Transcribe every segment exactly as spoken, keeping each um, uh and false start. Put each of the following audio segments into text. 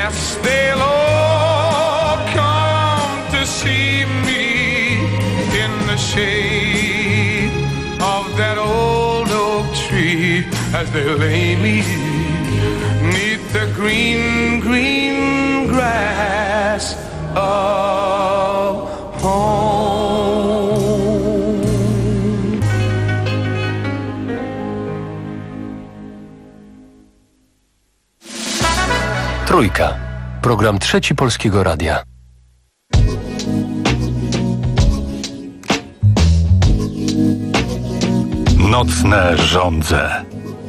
Yes, they'll all come to see me in the shade of that old oak tree as they lay me neath the green, green grass of home. Trójka. Program Trzeci Polskiego Radia. Nocne żądze.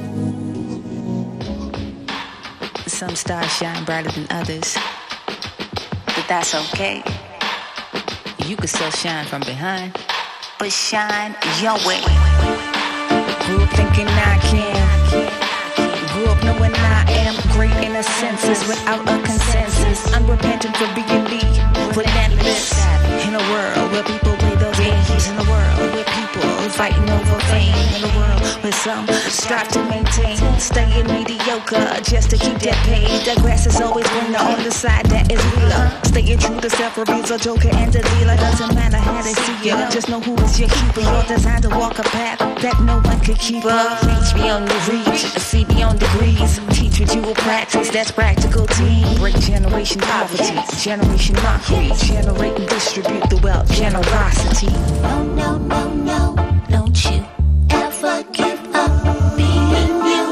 Some stars shine brighter than others, but that's okay. You can still shine from behind, but shine your way. Grew up thinking I can. Grew up knowing I am great in a senses without a consensus. Unrepentant for being me, relentless. In a world where people play those games. In a world where people fighting over fame. In a world where some strive to maintain, staying mediocre just to keep that pay. The grass is always greener on the side that is realer. Staying true to self reveals a joker and a dealer. Doesn't matter how they see you, just know who is your keeper. You're designed to walk a path that no one could keep up. Reach beyond the reach, see beyond degrees. Teach what you will practice, that's practical team. Break generation poverty, generation mockery. Generate and distribute the wealth, generosity. No, no, no, no, don't you ever give up being you.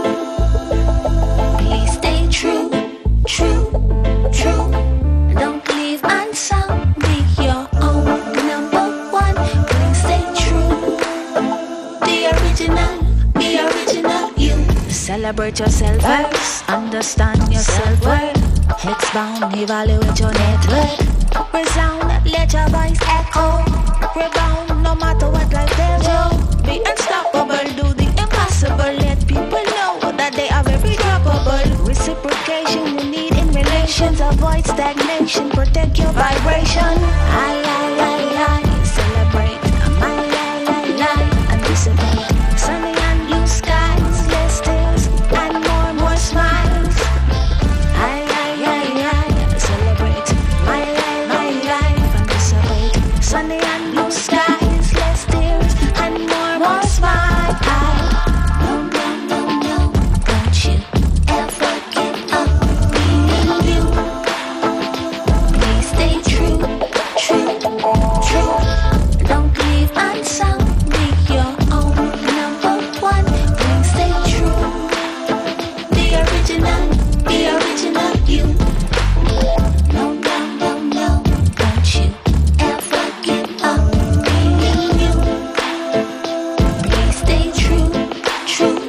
Please stay true, true, true. Don't leave unsung, be your own number one. Please stay true, the original, the original you. Celebrate yourself first, understand your self-worth. Expound, evaluate your network. Resound, let your voice echo. Rebound, no matter what life tells you. Be unstoppable, do the impossible. Let people know that they are very droppable. Reciprocation you need in relations. Avoid stagnation, protect your vibration. I, I, I, I, celebrate. My, I, I, I, anticipate. Sunny and blue skies, less tears and more, more smiles. I, I, I, I, celebrate. My life, my life, anticipate. Sunny and blue skies, less tears and more, more smiles. No, no, no, no, don't you ever give up being you. Please stay true, true, true. Don't leave unsung, be your own number one. Please stay true, the original, the original you. No, no, no, no, don't you ever give up being you. Please stay true, true,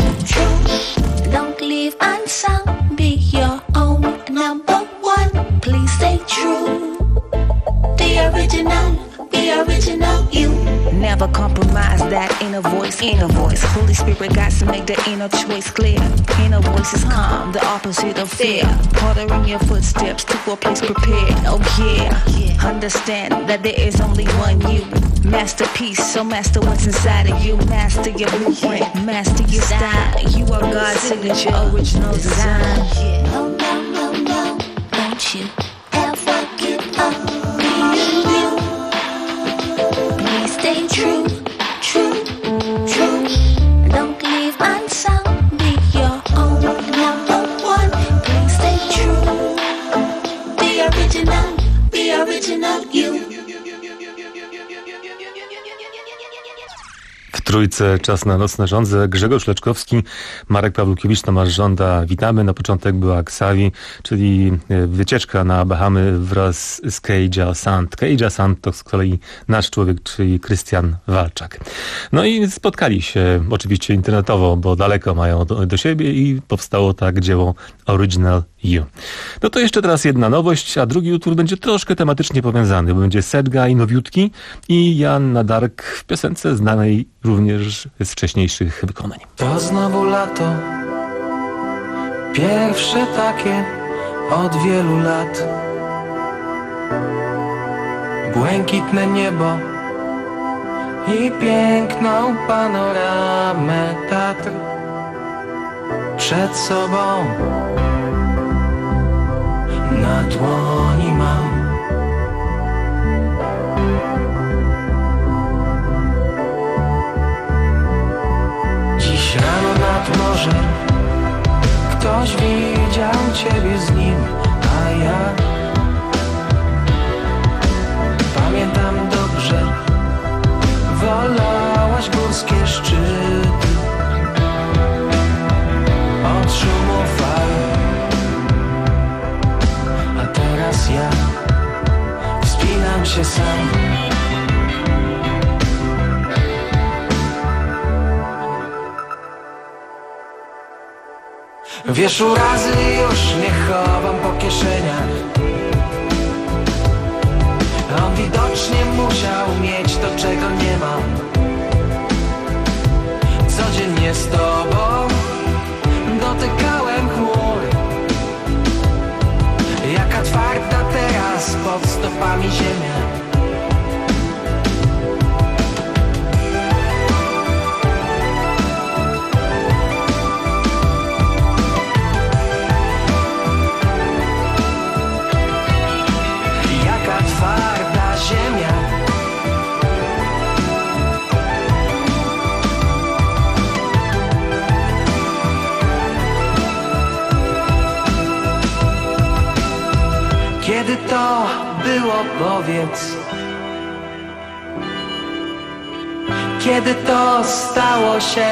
true. Don't leave unsung, be your own number one. Please stay true, the original, the original you. Never compromise that inner voice, inner voice. Holy Spirit got to make the inner choice clear. Inner voice is calm, the opposite of fear. Ordering your footsteps to a place prepared. Oh yeah, understand that there is only one you. Masterpiece, so master what's inside of you. Master your blueprint, master your style. You are God's signature, original design. No, no, no, no, don't you ever give up being you. Please stay true, true, true. Don't leave unsung, be your own number one. Please stay true, the original, the original you. W Trójce czas na nocne żądze. Grzegorz Leczkowski, Marek Pawlukiewicz, Tomasz Żąda. Witamy. Na początek była Xavi, czyli wycieczka na Bahamy wraz z Keija Sant. Keija Sant to z kolei nasz człowiek, czyli Krystian Walczak. No i spotkali się oczywiście internetowo, bo daleko mają do, do siebie i powstało tak dzieło Original You. No to jeszcze teraz jedna nowość, a drugi utwór będzie troszkę tematycznie powiązany. Będzie Sad Guy nowiutki i Joanna Dark w piosence znanej również z wcześniejszych wykonań. To znowu lato, pierwsze takie od wielu lat. Błękitne niebo i piękną panoramę Tatr przed sobą. na dłoni mam. Dziś rano nad morzem ktoś widział ciebie z nim, a ja pamiętam dobrze, wolałaś górskie szczyty od szumu fal. A teraz ja wspinam się sam. Wiesz, urazy już nie chowam po kieszeniach. On widocznie musiał mieć to, czego nie mam. Codziennie z tobą dotykałem chmur. Jaka twarda teraz pod stopami ziemia. Jaka twarda ziemia. Kiedy to było, powiedz? Kiedy to stało się?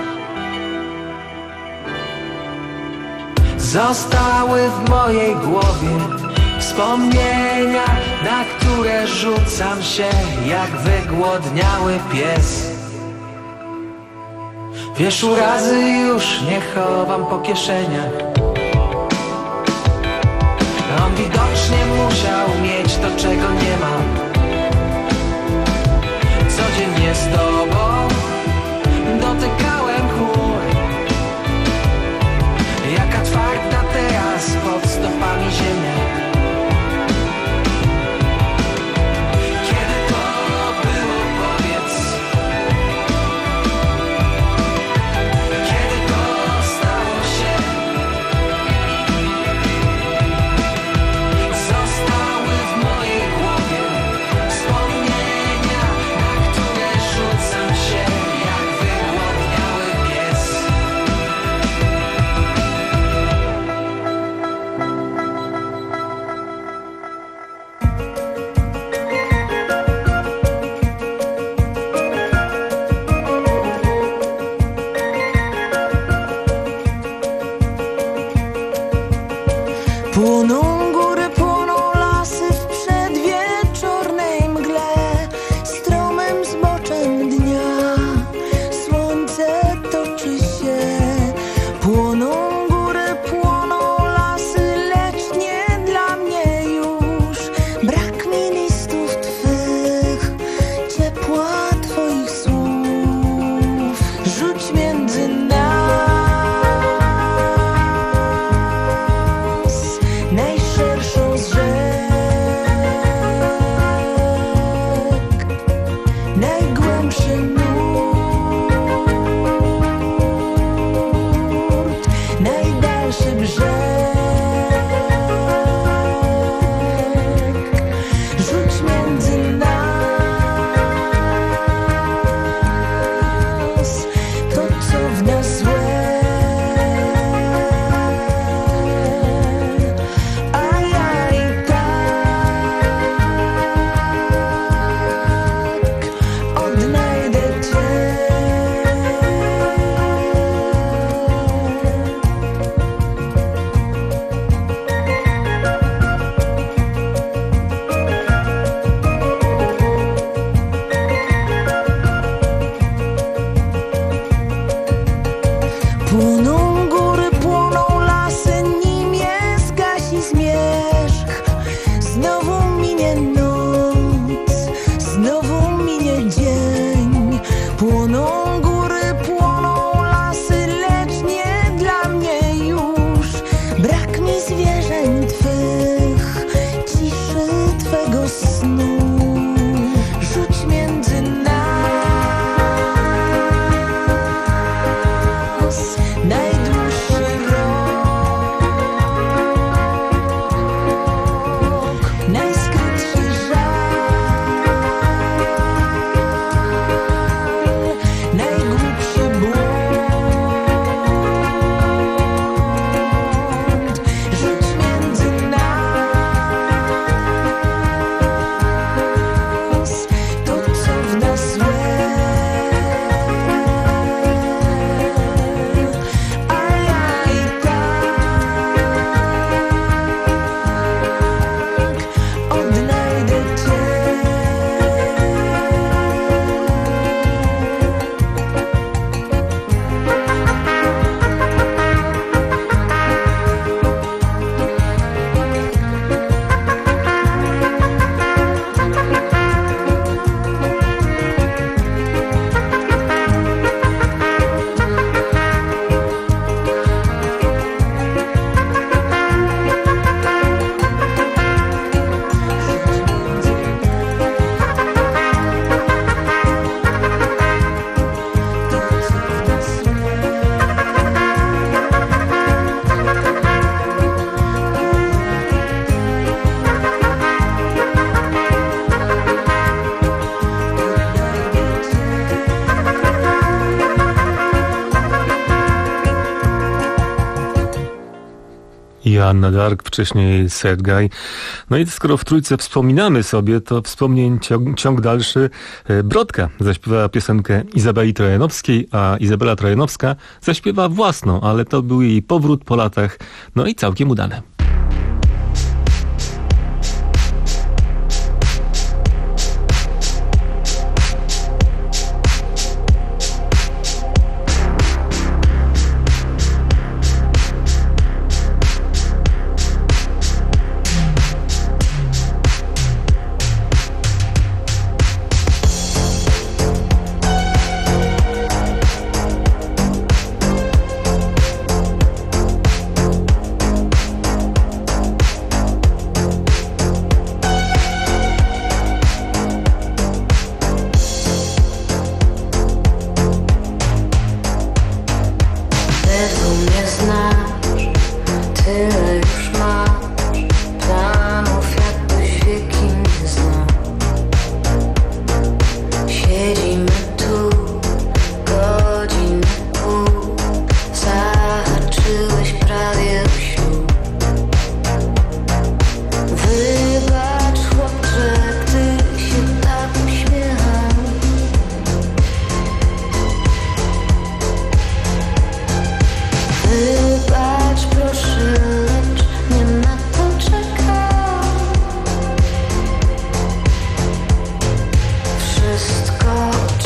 Zostały w mojej głowie wspomnienia, na które rzucam się jak wygłodniały pies. Wiesz, urazy już nie chowam po kieszeniach. On widocznie musiał mieć to, czego nie mam. Codziennie z tobą dotykałem chmur. Jaka twarda teraz pod stopami ziemia. Kiedy to było, powiedz? Kiedy to stało się? Zostały w mojej głowie wspomnienia, na które rzucam się jak wygłodniały pies. Płoną góry, płoną lasy w przedwieczornej mgle, stromym zboczem dnia słońce toczy się. Płoną góry, płoną lasy, lecz nie dla mnie już. Brak mi listów twych, ciepła twoich słów. Rzuć między nas najszybciej i Anna Dark, wcześniej Sad Guy. No i skoro w trójce wspominamy sobie, to wspomnień ciąg, ciąg dalszy. Brodka zaśpiewała piosenkę Izabeli Trojanowskiej, a Izabela Trojanowska zaśpiewa własną, ale to był jej powrót po latach, no i całkiem udane.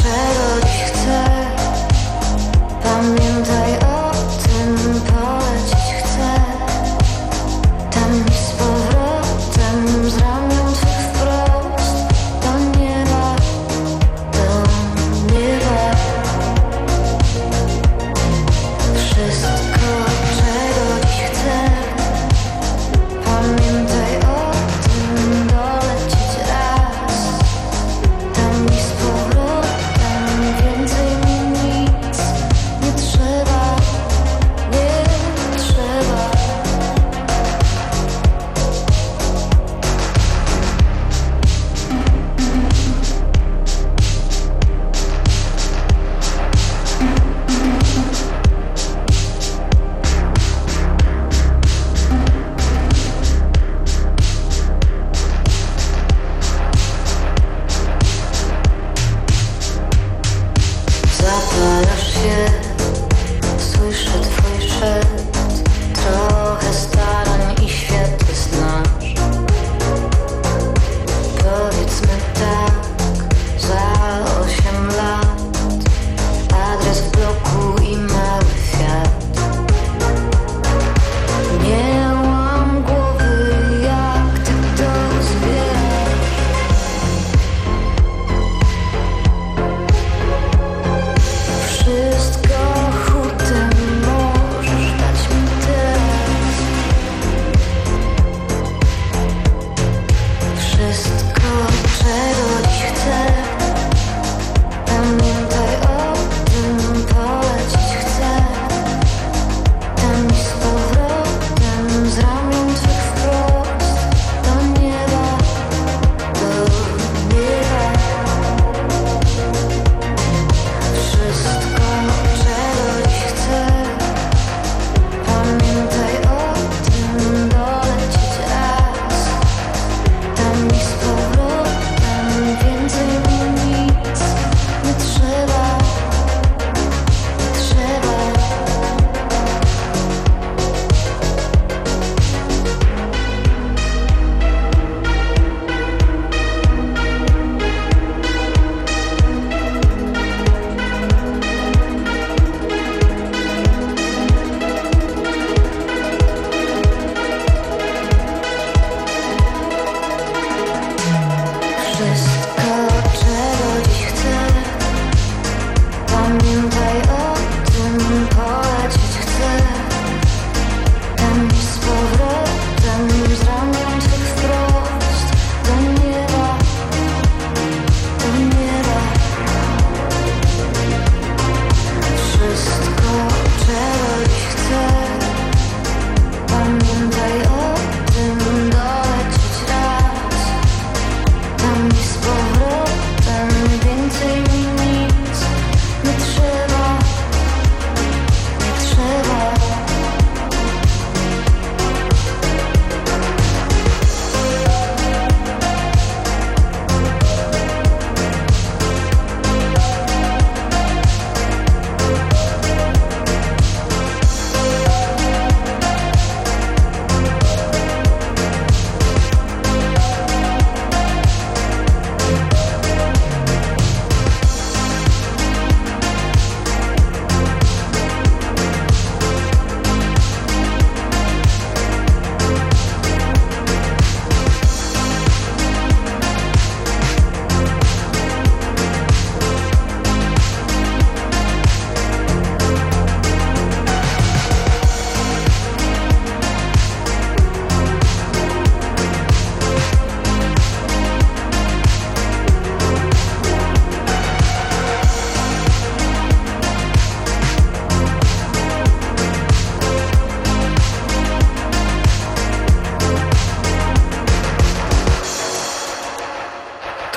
Pamiętaj o tym, poleć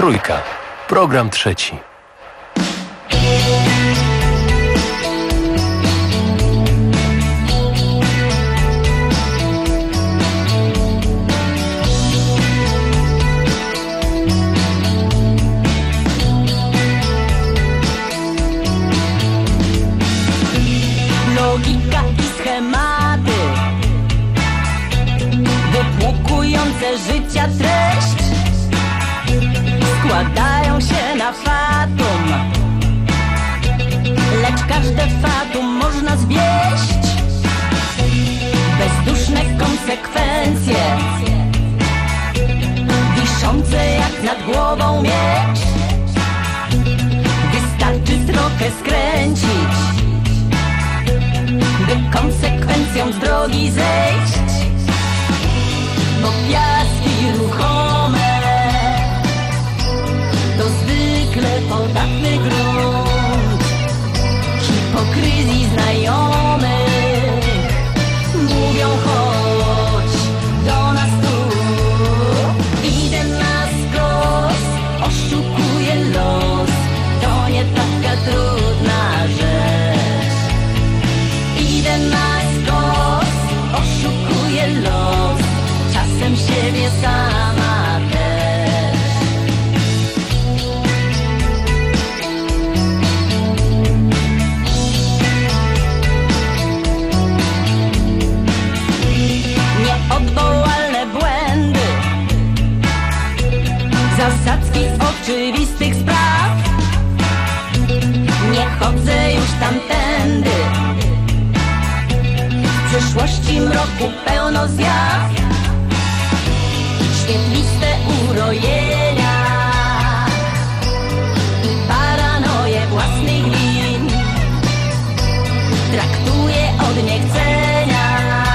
Trójka. Program trzeci. Logika i schematy, wypłukujące życia treść, składają się na fatum, lecz każde fatum można zwieść. Bezduszne konsekwencje, wiszące jak nad głową miecz. Wystarczy trochę skręcić, by konsekwencjom z drogi zejść. Bo piaski ruchome to zwykle podatny grunt hipokryzji znajomych. Mówią chodź do nas tu, idę na skos, oszukuję los. To nie taka trudna rzecz. Idę na skos, oszukuję los, czasem siebie sama też. Nieodwołalne błędy, zasadzki oczywistych spraw. Nie chodzę już tamtędy, w przyszłości mroku pełno zjaw. Świetliste urojenia i paranoję własnych win traktuję od niechcenia,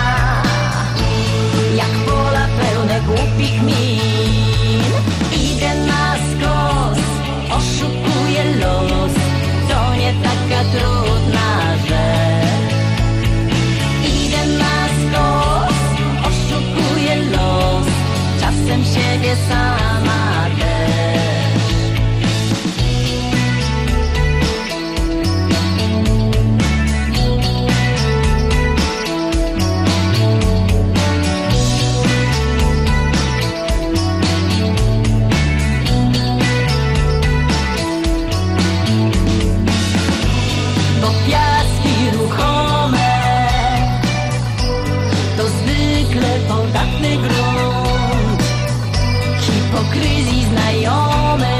jak pola pełne głupich min. Idę na skos, oszukuję los, to nie taka trudna rzecz. Idę na skos, oszukuję los, czasem siebie sama też. Bo piaski ruchome to zwykle podatny grunt hipokryzji znajomych.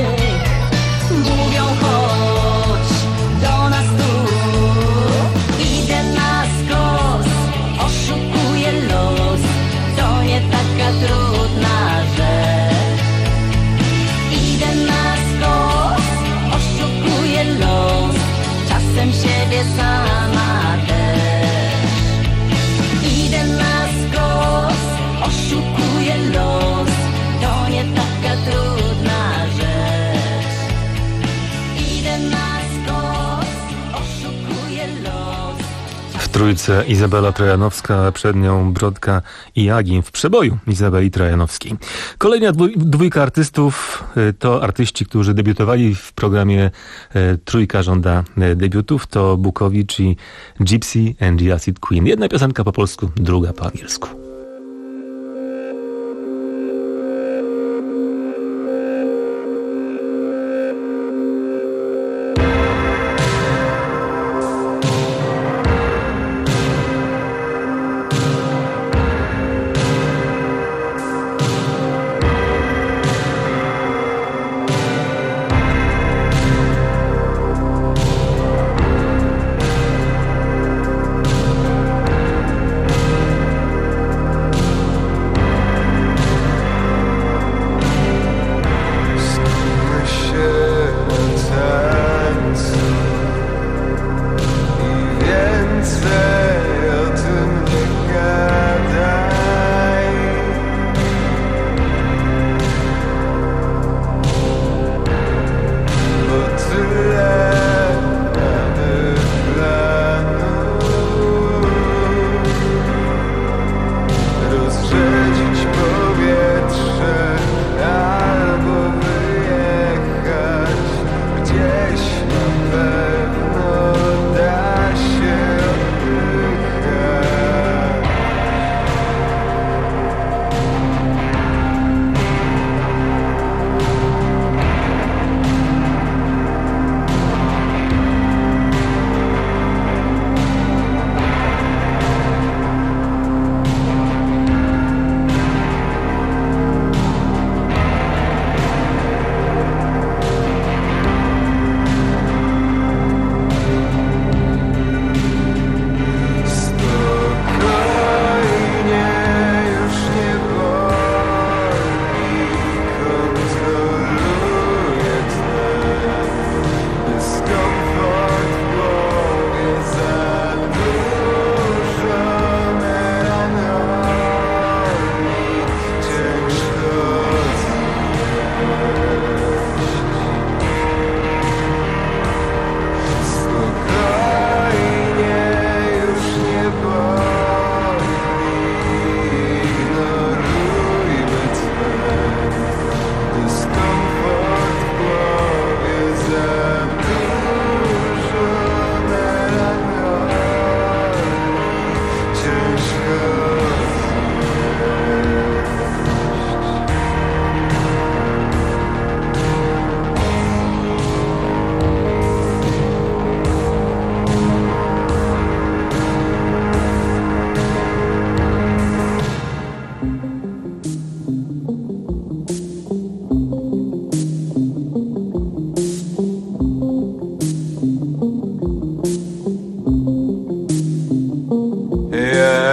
Mówią chodź do nas tu, idę na skos, oszukuję los, to nie taka trudna rzecz. Idę na skos, oszukuję los, czasem siebie sama też. Idę na skos, oszukuję los, to nie taka trudna rzecz. Idę na skos, oszukuję los. W trójce Izabela Trojanowska, przed nią Brodka i Jagin w przeboju Izabeli Trojanowskiej. Kolejna dwój, dwójka artystów to artyści, którzy debiutowali w programie Trójka żąda debiutów. To Bukowicz i Gypsy and the Acid Queen. Jedna piosenka po polsku, druga po angielsku.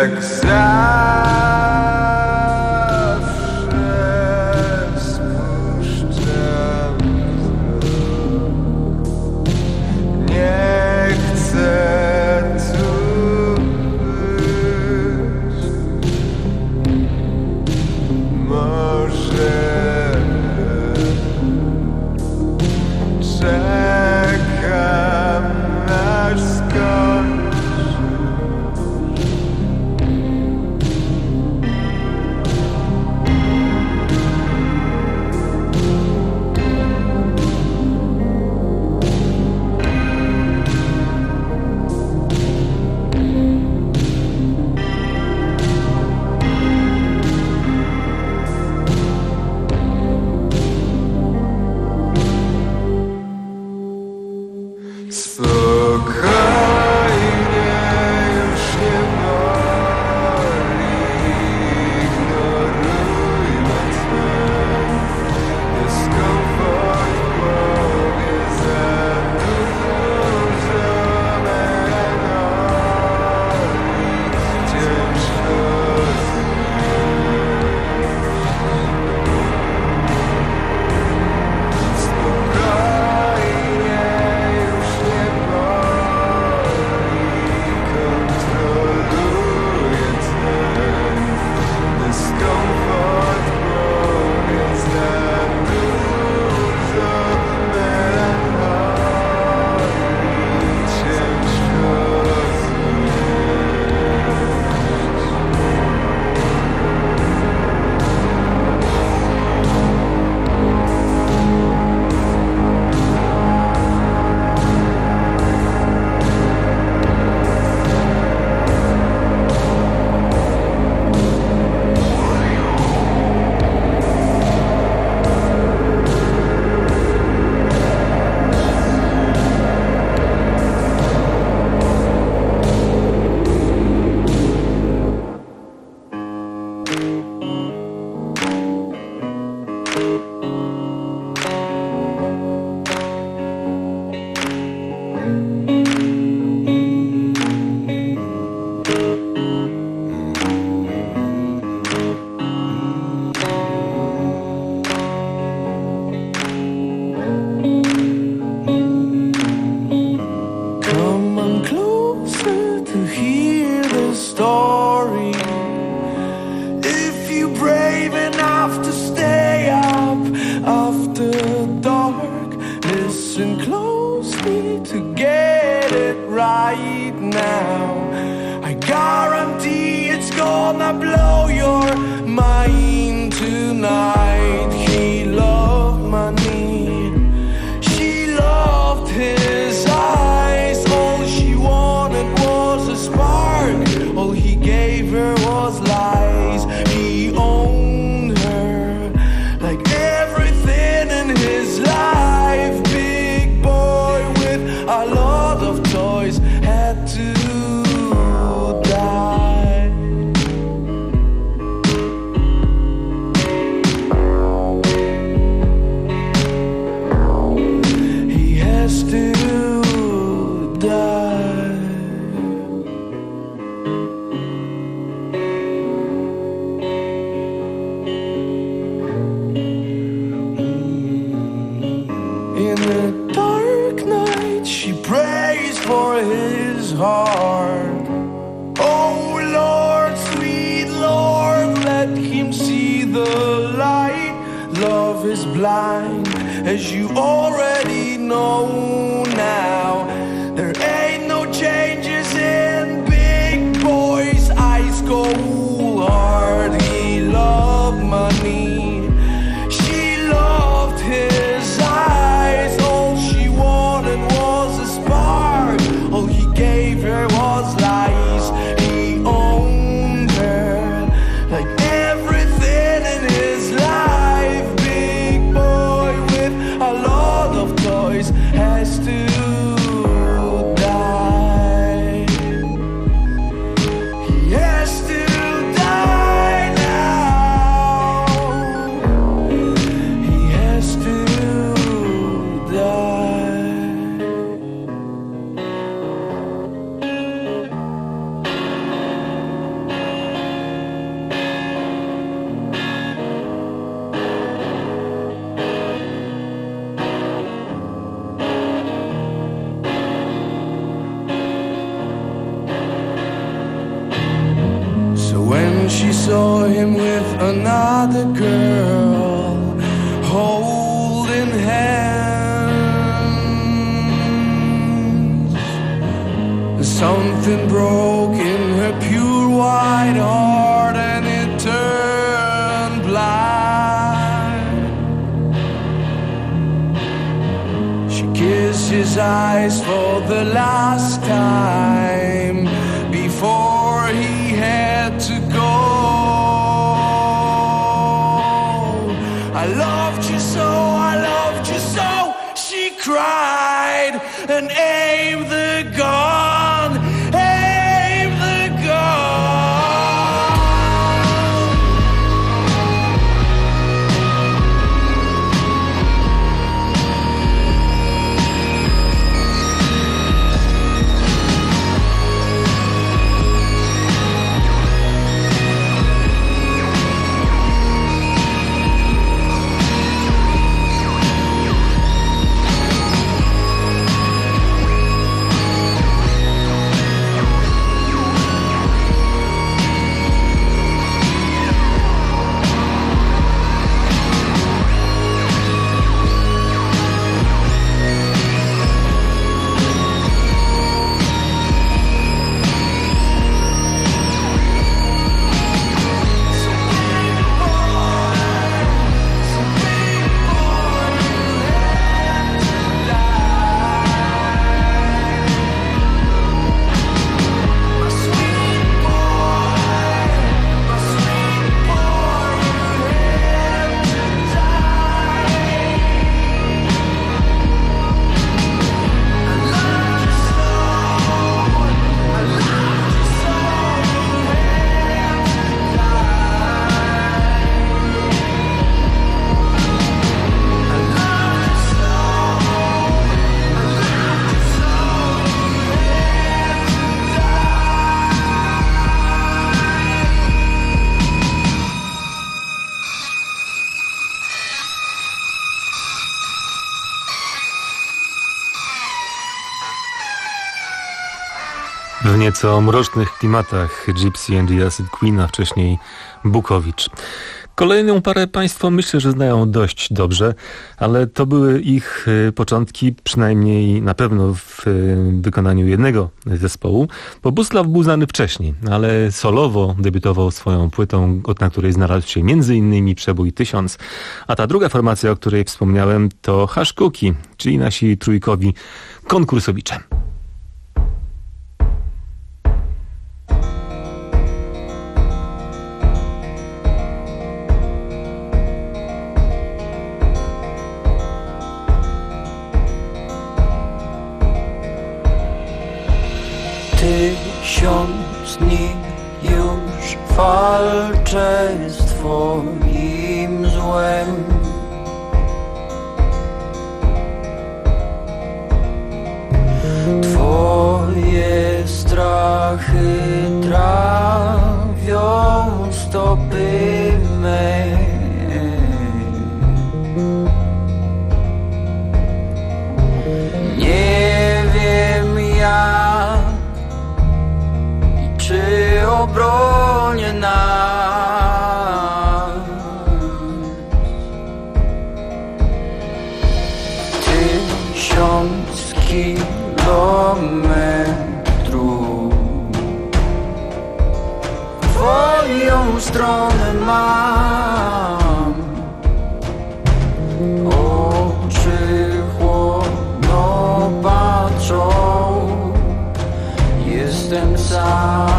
jak zawsze spuszczam wzrok. Nie chcę tu być. Może czekam aż skończysz. Spokojnie, już nie boli, ignorujmy ten dyskomfort w głowie, za dużo melanolii, ciężko znieść. Spokojnie, już nie boli, kontroluję ten dyskomfort w głowie, za dużo melanolii, ciężko come on closer to hear the story. If you're brave enough to stay up after dark, listen closely to get it right now. I guarantee it's gonna blow your mind tonight. He loved money, she loved his eyes. All she wanted was a spark, all he gave her was lies. He owned her like everything in his life. Big boy with a lot of toys had to die. He has to die. In the dark night, she prays for his heart. Oh Lord, sweet Lord, let him see the light. Love is blind, as you already know now. There ain't no changes in Big Boy's ice cold heart. He loved money, she loved his eyes. All she wanted was a spark, all he gave her was lies. He owned her like everything in his life. Big boy with a lot of toys has to when she saw him with another girl holding hands. Something broke in her pure white heart and it turned blind. She kissed his eyes for the last time before he had to go. I loved you so, I loved you so, she cried and aimed the gun, aimed the gun. W nieco mrocznych klimatach Gypsy and the Acid Queen, a wcześniej Bukowicz. Kolejną parę państwo myślę, że znają dość dobrze, ale to były ich początki, przynajmniej na pewno w wykonaniu jednego zespołu, bo Buzlaw był znany wcześniej, ale solowo debiutował swoją płytą, na której znalazł się między innymi przebój Tysiąc, a ta druga formacja, o której wspomniałem, to Hush Cookie, czyli nasi trójkowi konkursowicze. Tysiąc dni już walczę z twoim złem. Twoje strachy trawią stopy me. Nie wiem jak, czy obronię nas. Tysiąc kilometrów twoją stronę mam. Oczy chłodno patrzą, jestem sam.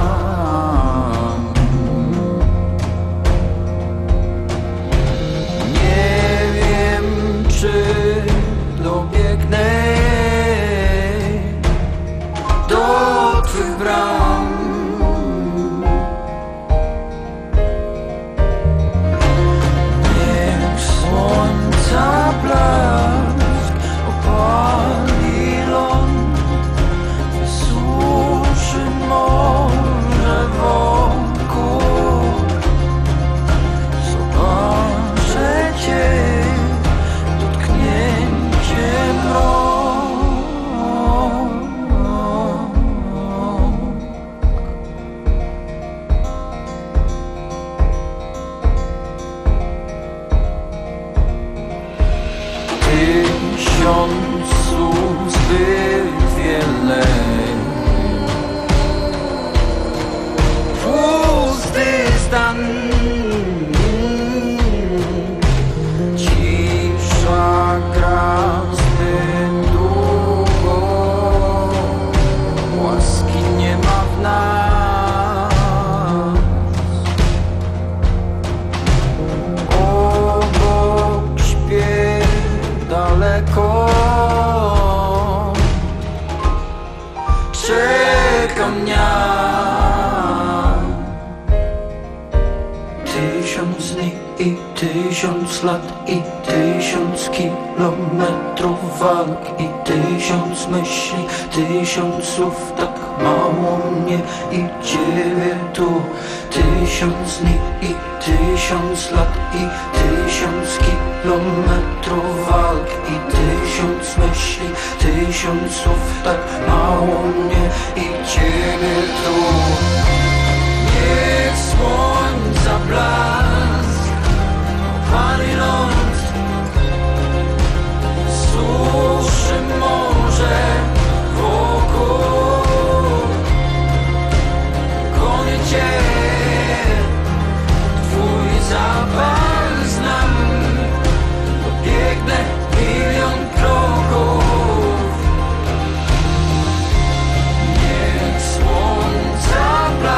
Nie wiem, czy dobiegnę do twych bram. miesiącu zbyt wiele. Pusty stan, Cisza gra zbyt długo, łaski nie ma w nas. Obok śpię daleko, czekam dnia. Tysiąc dni i tysiąc lat i tysiąc kilometrów walk i tysiąc myśli, tysiąc słów, tak mało mnie i ciebie tu. Tysiąc dni i tysiąc lat i tysiąc kilometrów walk i tysiąc myśli, tysiąc słów, tak mało mnie i ciebie tu. Niech słońca blask opali ląd, suszy morze wokół. Gonię cię, twój zapal znam, dobiegnę milion kroków. Niech słońca blask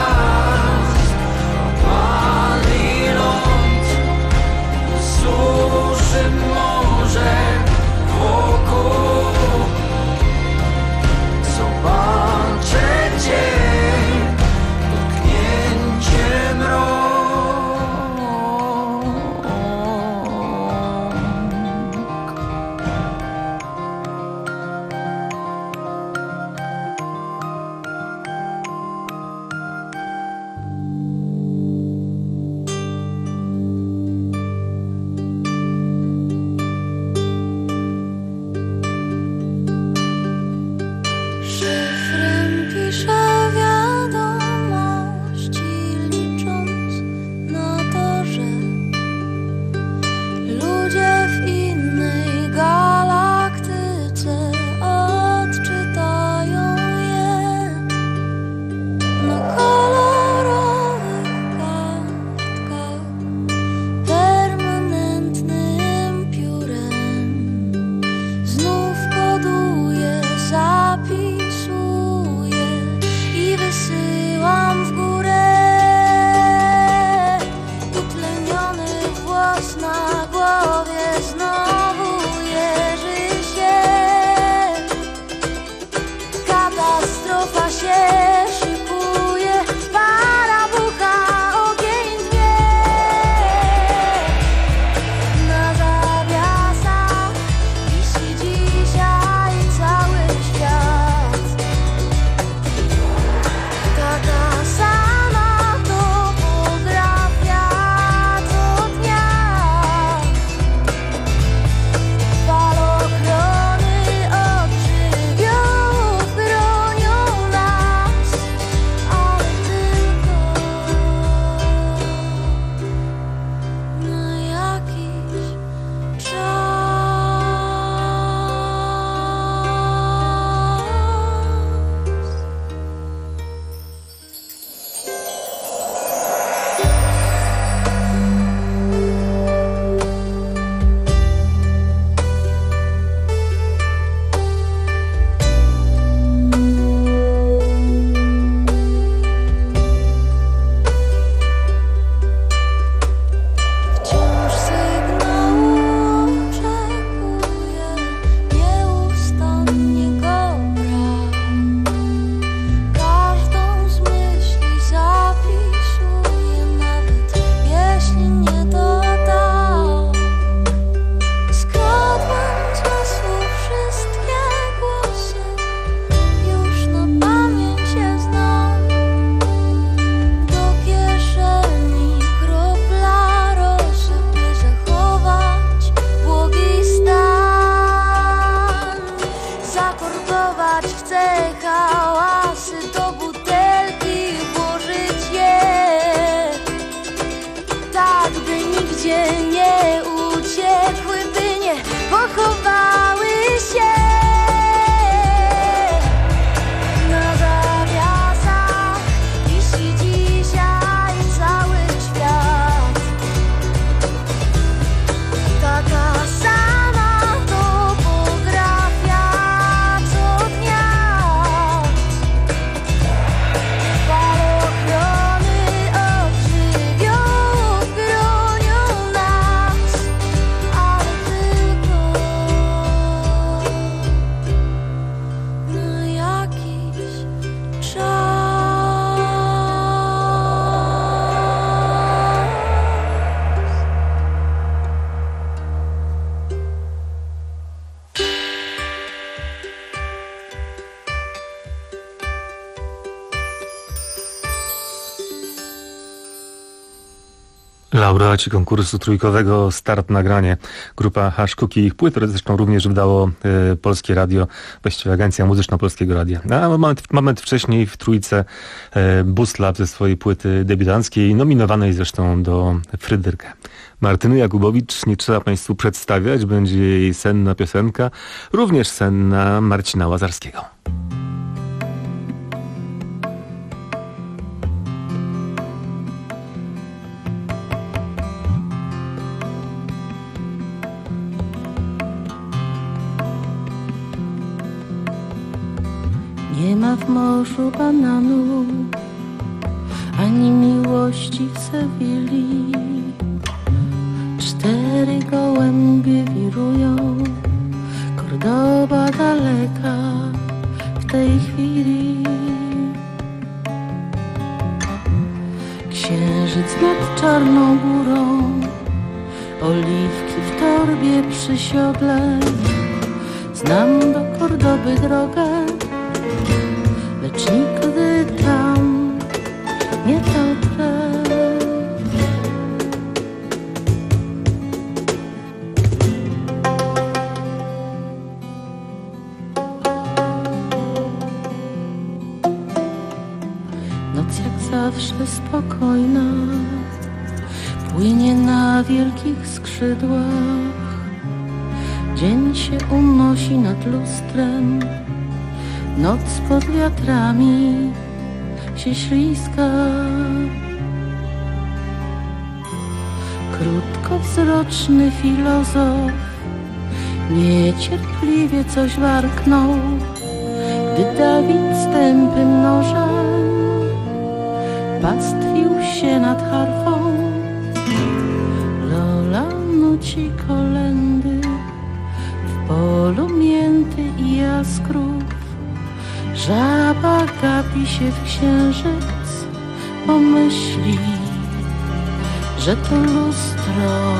Laureaci konkursu trójkowego Start Nagranie, grupa Hush Cookie. Ich płytę zresztą również wydało y, Polskie Radio, właściwie Agencja Muzyczna Polskiego Radia. A moment, moment wcześniej w trójce y, Boost Lab ze swojej płyty debiutanckiej, nominowanej zresztą do Fryderyka. Martyny Jakubowicz nie trzeba Państwu przedstawiać, będzie jej senna piosenka, również senna Marcina Łazarskiego. Nie ma w morzu bananów, ani miłości w Sewilli. Cztery gołębie wirują, Kordoba daleka w tej chwili. Księżyc nad czarną górą, oliwki w torbie przy siodle. Znam do Kordoby drogę, lecz nigdy tam nie dotrę. Noc jak zawsze spokojna, płynie na wielkich skrzydłach. Dzień się unosi nad lustrem, noc pod wiatrami się śliska. Krótkowzroczny filozof niecierpliwie coś warknął, gdy Dawid z tępym nożem pastwił się nad harfą. Lola nuci kolędy w polu mięty i jaskrów. Żaba gapi się w księżyc, pomyśli, że to lustro.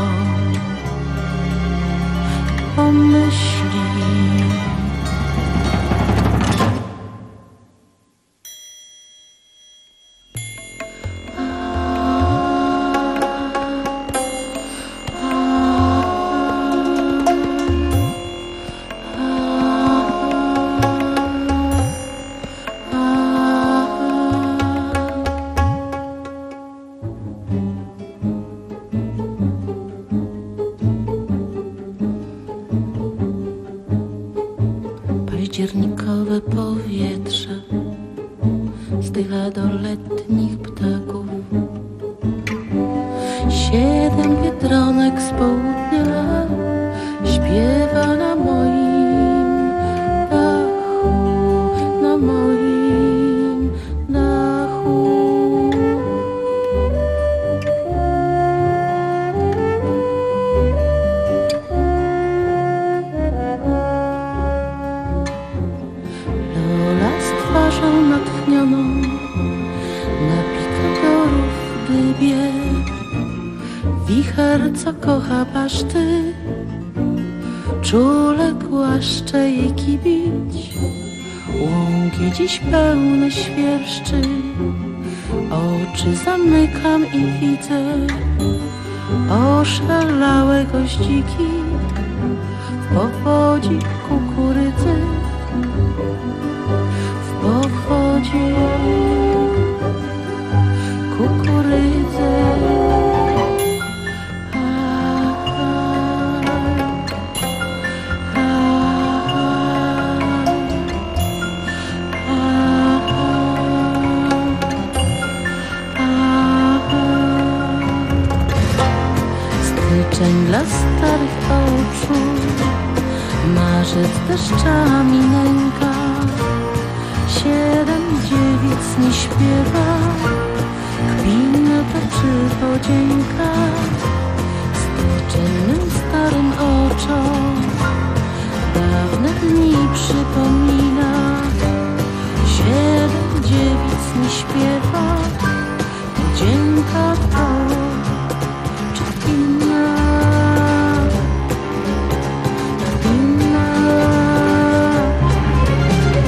Pomyśli. Październikowe powietrze stycha do letnich ptaków. Siedem biedronek z południa śpiewa na moim dachu, na moim dachu. Natchnioną na pikadorów w dybie, wicher, co kocha paszty, czule głaszcze jej kibić. Łąki dziś pełne świerszczy, oczy zamykam i widzę oszalałe goździki w powodzi kukurydzy. W powodzi kukurydzy. A, a, a, a, a. Styczeń dla starych oczu, marzec deszczami nęka. Siedem dziewic nie śpiewa, kpina toczy podzięka. Styczennym starym oczom dawne dni przypomina. Siedem dziewic nie śpiewa, podzięka to czy kpina.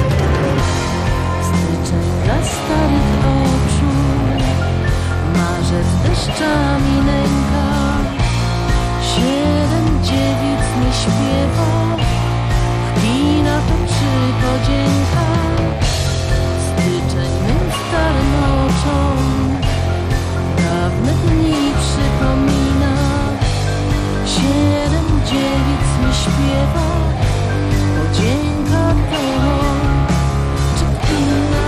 Starych oczu, marzec przed deszczami nęka. Siedem dziewic nie śpiewa, wpina to przy podziękach. Styczeń mym starym oczom dawne dni przypomina. Siedem dziewic mi śpiewa, podzięka to czy wpina,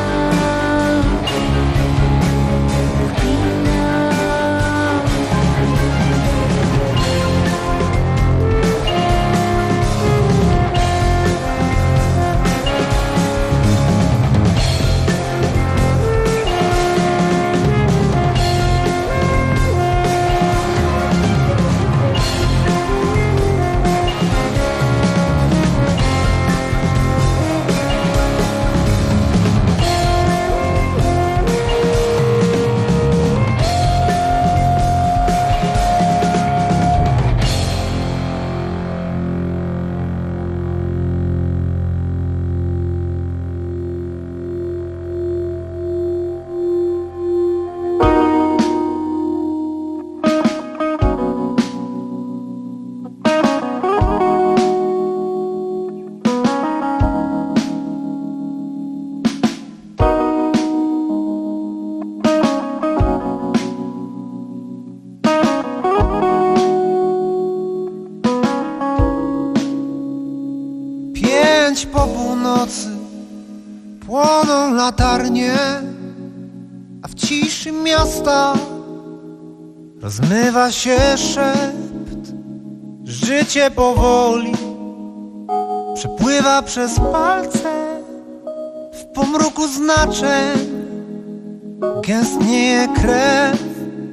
wpina. Po północy płoną latarnie, a w ciszy miasta rozmywa się szept. Życie powoli przepływa przez palce, w pomruku znaczeń gęstnieje krew.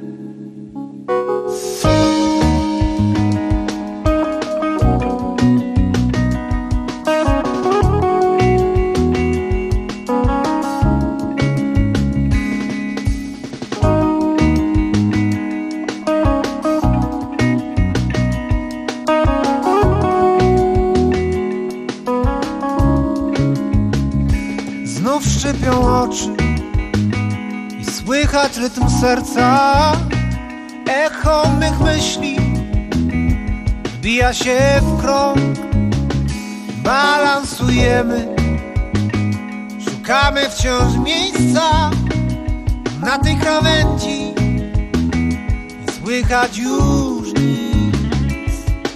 Szczypią oczy i słychać rytm serca. Echo mych myśli wbija się w krąg. Balansujemy, szukamy wciąż miejsca na tej krawędzi i słychać już nic.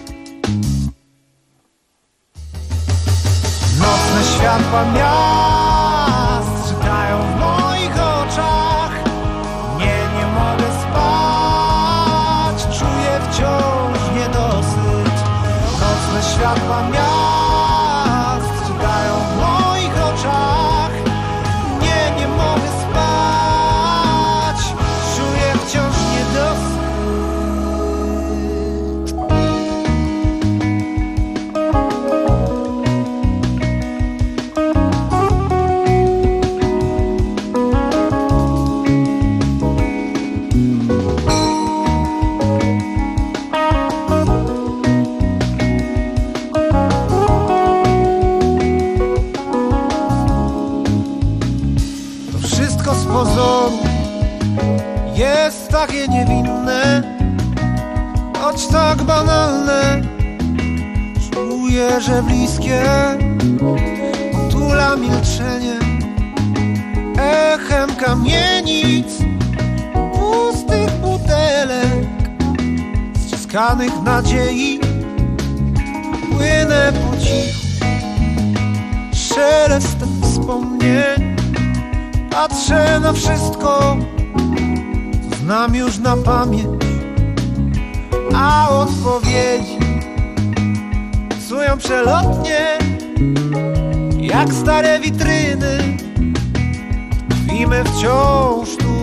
Nocne światła miast czytają w moich oczach. Nie, nie mogę spać, czuję wciąż niedosyt. Nocne światła miast czytają w moich oczach. Nie, nie mogę spać, czuję wciąż niedosyt. Pozoru jest takie niewinne, choć tak banalne. Czuję, że bliskie otula milczenie echem kamienic, pustych butelek, ściskanych nadziei. Płynę po cichu szelestem wspomnień. Patrzę na wszystko, co znam już na pamięć, a odpowiedzi psują przelotnie, jak stare witryny. Tkwimy wciąż tu.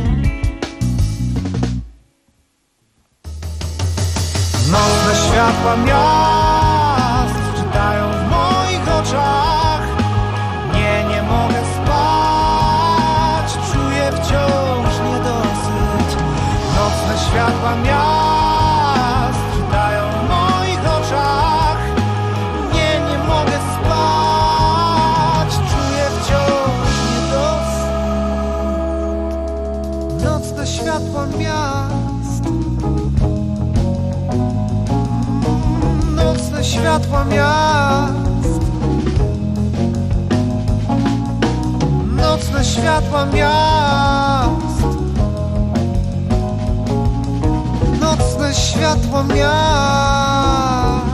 Nocne światła miast czytają w moich oczach. Nie, nie mogę spać, czuję wciąż niedosyt. Nocne światła miast czytają w moich oczach. Nie, nie mogę spać, czuję wciąż niedosyt. Nocne światła światła miast, nocne światła miast, nocne światła miast, nocne światła miast.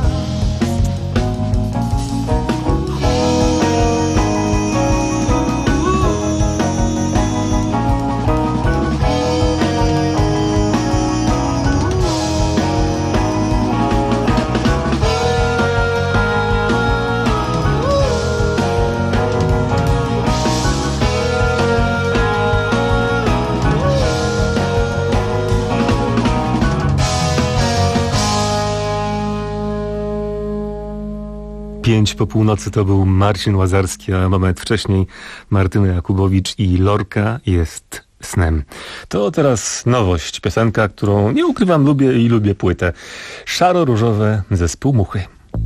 Pięć po północy to był Marcin Łazarski, a moment wcześniej Martyna Jakubowicz i Lorka jest snem. To teraz nowość, piosenka, którą nie ukrywam, lubię i lubię płytę. Szaro-różowe, zespół Muchy.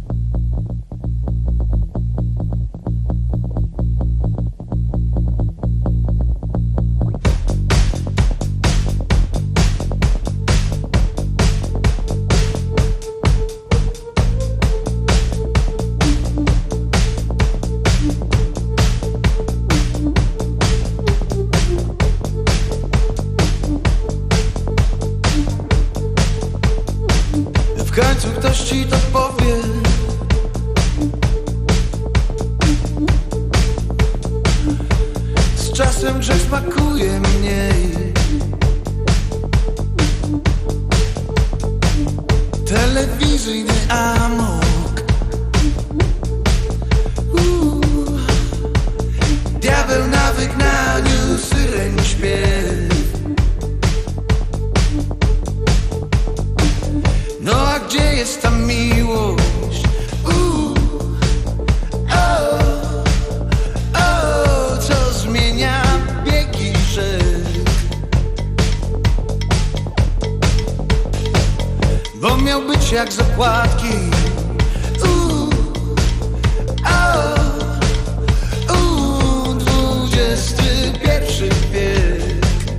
W końcu ktoś ci to powie. Z czasem że smakuje mniej. Telewizyjny amok. Uuu. Diabeł na wygnaniu, syren śpiew. No a gdzie jest ta miłość? Uuu, o, o, co zmienia biegi rzek? Bo miał być jak zakładki. Uuu, o, uuu, dwudziesty pierwszy wiek.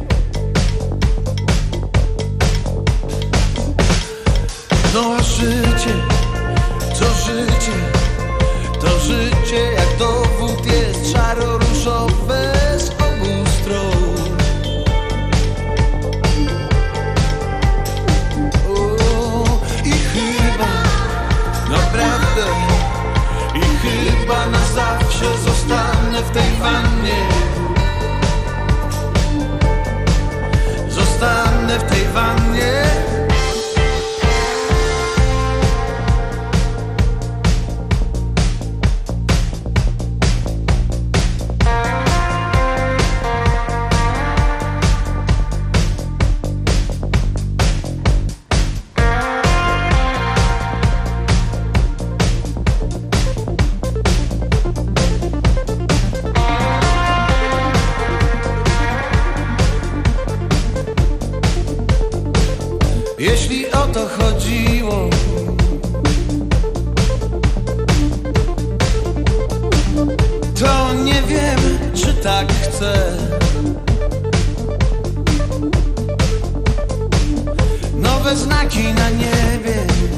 No a życie, to życie, to życie jak dowód jest szaro-różowe z obu stron. O, i chyba, naprawdę, i chyba na zawsze zostanę w tej wannie. Zostanę w tej wannie. Jeśli o to chodziło, to nie wiem, czy tak chcę. Nowe znaki na niebie,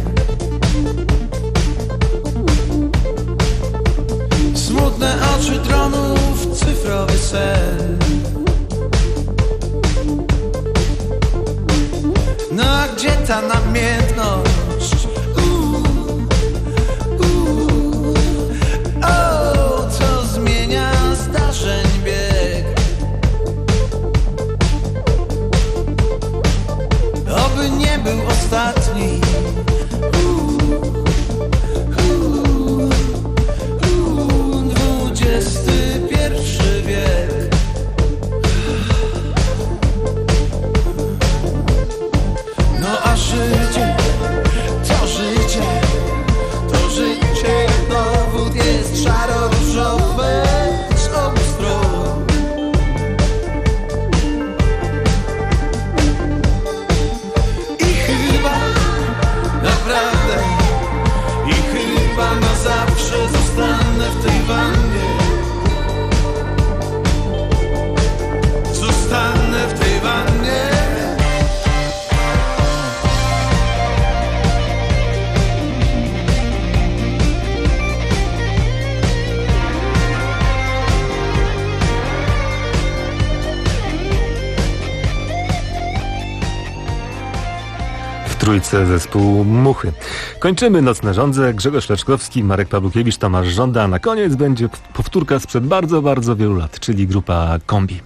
smutne oczy dronów, cyfrowy sen. No a gdzie ta namiętność? Uuu, uuu, o, co zmienia zdarzeń bieg? Oby nie był ostatni. Uuu, uuu, uuu, dwudziesty pierwszy wiek. No a życie, to życie, to życie jak dowód jest szaro-różowe z obu stron. I chyba, trójce zespół Muchy. Kończymy Nocne Żądze. Grzegorz Leczkowski, Marek Pawlukiewicz, Tomasz Żąda. Na koniec będzie powtórka sprzed bardzo, bardzo wielu lat, czyli grupa Kombi.